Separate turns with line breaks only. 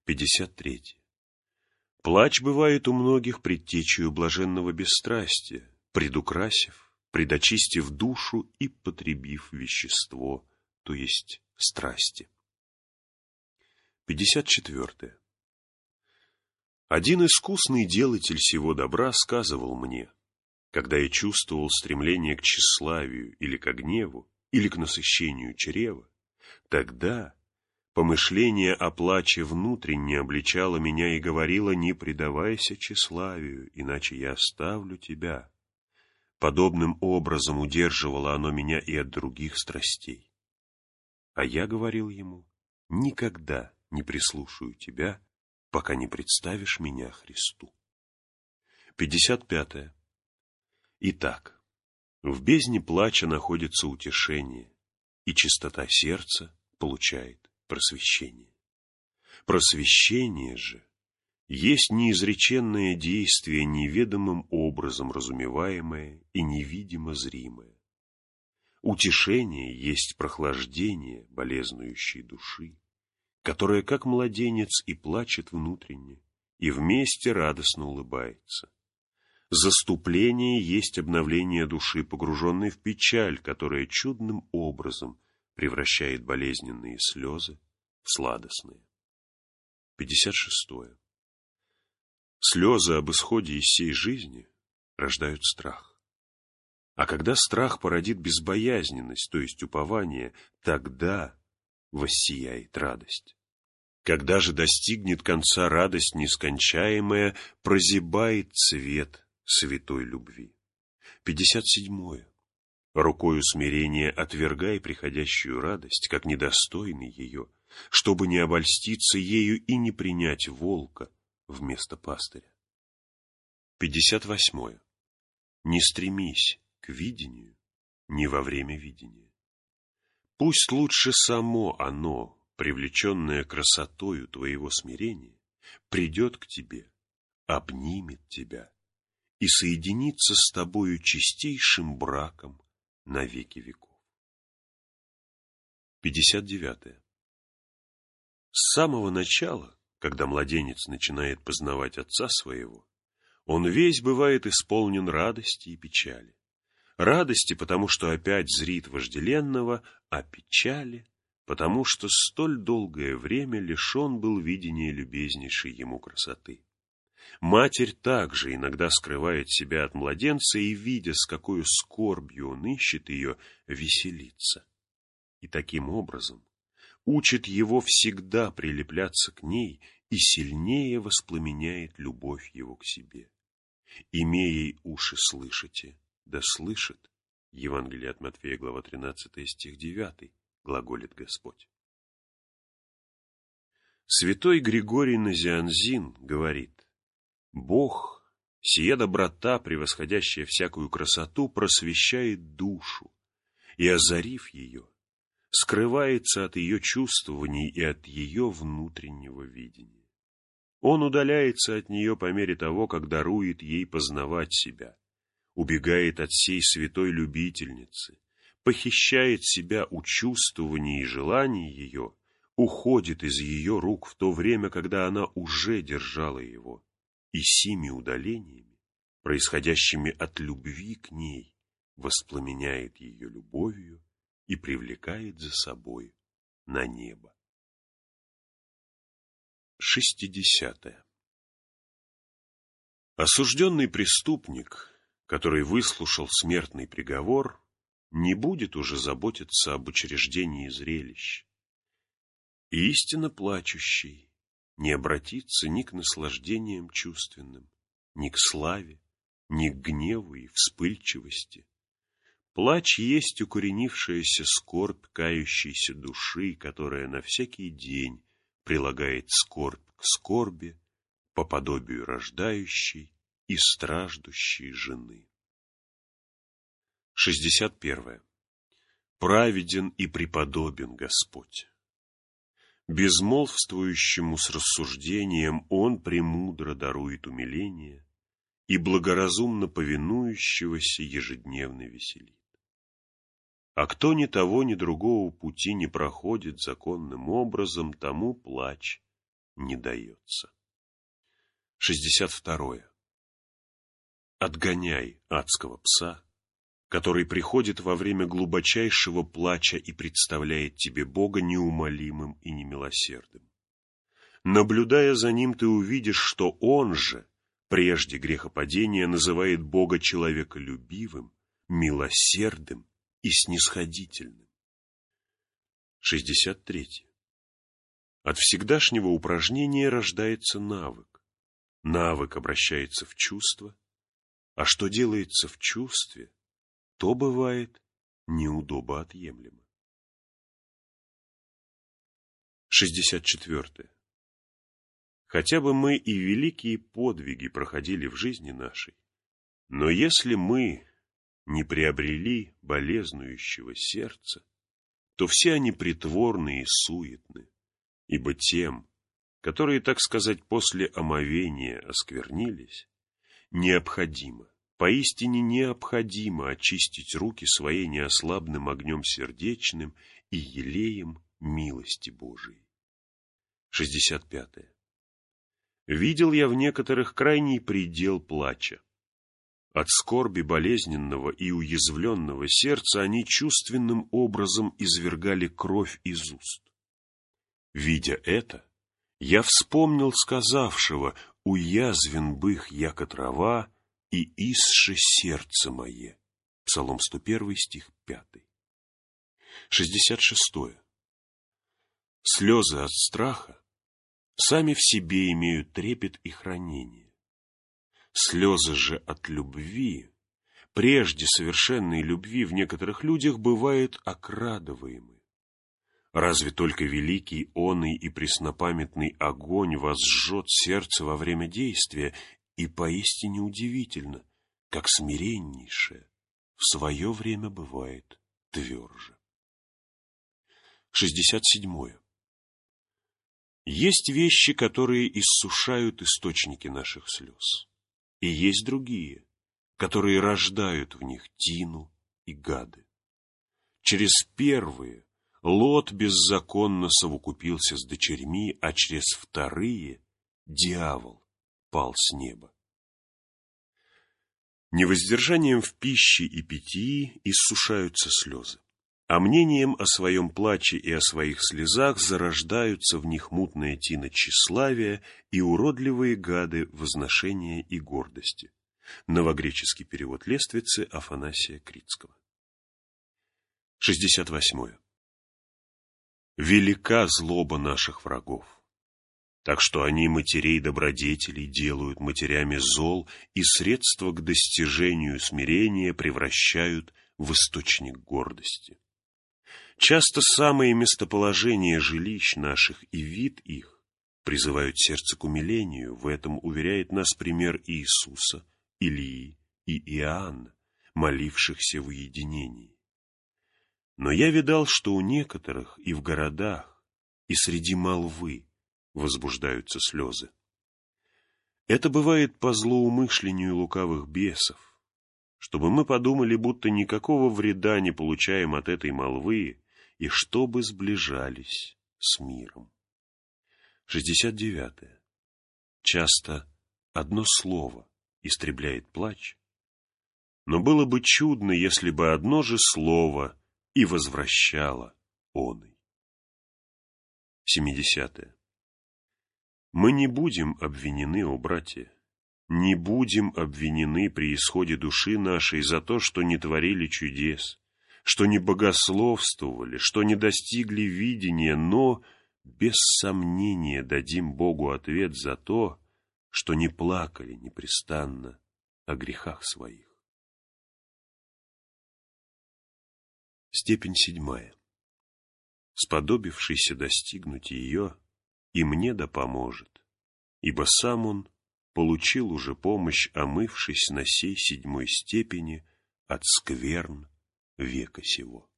53. Плач бывает у многих предтечею блаженного бесстрастия, предукрасив, предочистив душу и потребив вещество, то есть страсти. 54. Один искусный делатель сего добра сказывал мне, когда я чувствовал стремление к тщеславию или к гневу, или к насыщению чрева, тогда помышление о плаче внутренне обличало меня и говорило: не предавайся тщеславию, иначе я оставлю тебя. Подобным образом удерживало оно меня и от других страстей. А я говорил ему: никогда не прислушаю тебя, пока не представишь меня Христу. 55. Итак, в бездне плача находится утешение, и чистота сердца получает просвещение. Просвещение же есть неизреченное действие, неведомым образом разумеваемое и невидимо зримое. Утешение есть прохлаждение болезнующей души, которая, как младенец, и плачет внутренне, и вместе радостно улыбается. Заступление есть обновление души, погруженной в печаль, которая чудным образом превращает болезненные слезы в сладостные. 56. Слезы об исходе из сей жизни рождают страх. А когда страх породит безбоязненность, то есть упование, тогда воссияет радость. Когда же достигнет конца радость нескончаемая, прозябает цвет святой любви. 57. Рукою смирения отвергай приходящую радость, как недостойный ее, чтобы не обольститься ею и не принять волка вместо пастыря. 58. Не стремись к видению не во время видения. Пусть лучше само оно, привлеченное красотою твоего смирения, придет к тебе, обнимет тебя и соединится с тобою чистейшим браком на веки веков. 59. С самого начала, когда младенец начинает познавать отца своего, он весь бывает исполнен радости и печали. Радости, потому что опять зрит вожделенного, а печали, потому что столь долгое время лишен был видения любезнейшей ему красоты. Матерь также иногда скрывает себя от младенца и, видя, с какой скорбью он ищет ее, веселится. И таким образом учит его всегда прилепляться к ней и сильнее воспламеняет любовь его к себе. «Имеей уши слышите, да слышит». Евангелие от Матфея, глава 13, стих 9, глаголит Господь. Святой Григорий Назианзин говорит: Бог, сия доброта, превосходящая всякую красоту, просвещает душу и, озарив ее, скрывается от ее чувствований и от ее внутреннего видения. Он удаляется от нее по мере того, как дарует ей познавать себя, убегает от сей святой любительницы, похищает себя у чувствований и желаний ее, уходит из ее рук в то время, когда она уже держала его, и сими удалениями, происходящими от любви к ней, воспламеняет ее любовью и привлекает за собой на небо. 60. Осужденный преступник, который выслушал смертный приговор, не будет уже заботиться об учреждении зрелищ. И истинно плачущий не обратится ни к наслаждениям чувственным, ни к славе, ни к гневу и вспыльчивости. Плач есть укоренившаяся скорбь кающейся души, которая на всякий день прилагает скорбь к скорби по подобию рождающей и страждущей жены. 61. Праведен и преподобен Господь. Безмолвствующему с рассуждением Он премудро дарует умиление и благоразумно повинующегося ежедневно веселит. А кто ни того, ни другого пути не проходит законным образом, тому плач не дается. 62. Отгоняй адского пса, который приходит во время глубочайшего плача и представляет тебе Бога неумолимым и немилосердным. Наблюдая за ним, ты увидишь, что он же, прежде грехопадения, называет Бога человеколюбивым, милосердным и снисходительным. 63. От всегдашнего упражнения рождается навык. Навык обращается в чувство, а что делается в чувстве, то бывает неудобоотъемлемо. 64. Хотя бы мы и великие подвиги проходили в жизни нашей, но если мы не приобрели болезнующего сердца, то все они притворны и суетны, ибо тем, которые, так сказать, после омовения осквернились, необходимо, поистине необходимо очистить руки свои неослабным огнем сердечным и елеем милости Божией. 65. Видел я в некоторых крайний предел плача. От скорби болезненного и уязвленного сердца они чувственным образом извергали кровь из уст. Видя это, я вспомнил сказавшего: «Уязвен бых, яко трава, и исше сердце мое». Псалом 101, стих 5. 66. Слезы от страха сами в себе имеют трепет и хранение. Слезы же от любви, прежде совершенной любви, в некоторых людях бывают окрадываемы. Разве только великий оный и преснопамятный огонь возжжет сердце во время действия, и поистине удивительно, как смиреннейшее в свое время бывает тверже. 67. Есть вещи, которые иссушают источники наших слез, и есть другие, которые рождают в них тину и гады. Через первые Лот беззаконно совокупился с дочерьми, а через вторые дьявол пал с неба. Невоздержанием в пище и питьи иссушаются слезы, а мнением о своем плаче и о своих слезах зарождаются в них мутная тина тщеславия и уродливые гады возношения и гордости. Новогреческий перевод Лествицы Афанасия Критского. 68. Велика злоба наших врагов, так что они матерей добродетелей делают матерями зол и средства к достижению смирения превращают в источник гордости. Часто самые местоположения жилищ наших и вид их призывают сердце к умилению. В этом уверяет нас пример Иисуса, Илии и Иоанна, молившихся в уединении. Но я видал, что у некоторых и в городах, и среди молвы возбуждаются слезы. Это бывает по злоумышлению лукавых бесов, чтобы мы подумали, будто никакого вреда не получаем от этой молвы, и чтобы сближались с миром. 69. Часто одно слово истребляет плач, но было бы чудно, если бы одно же слово и возвращало оный. 70. Мы не будем обвинены, о братья, не будем обвинены при исходе души нашей за то, что не творили чудес, что не богословствовали, что не достигли видения, но без сомнения дадим Богу ответ за то, что не плакали непрестанно о грехах своих. Степень 7. Сподобившийся достигнуть ее, и мне да поможет, ибо сам он получил уже помощь, омывшись на сей 7 степени от скверн века сего.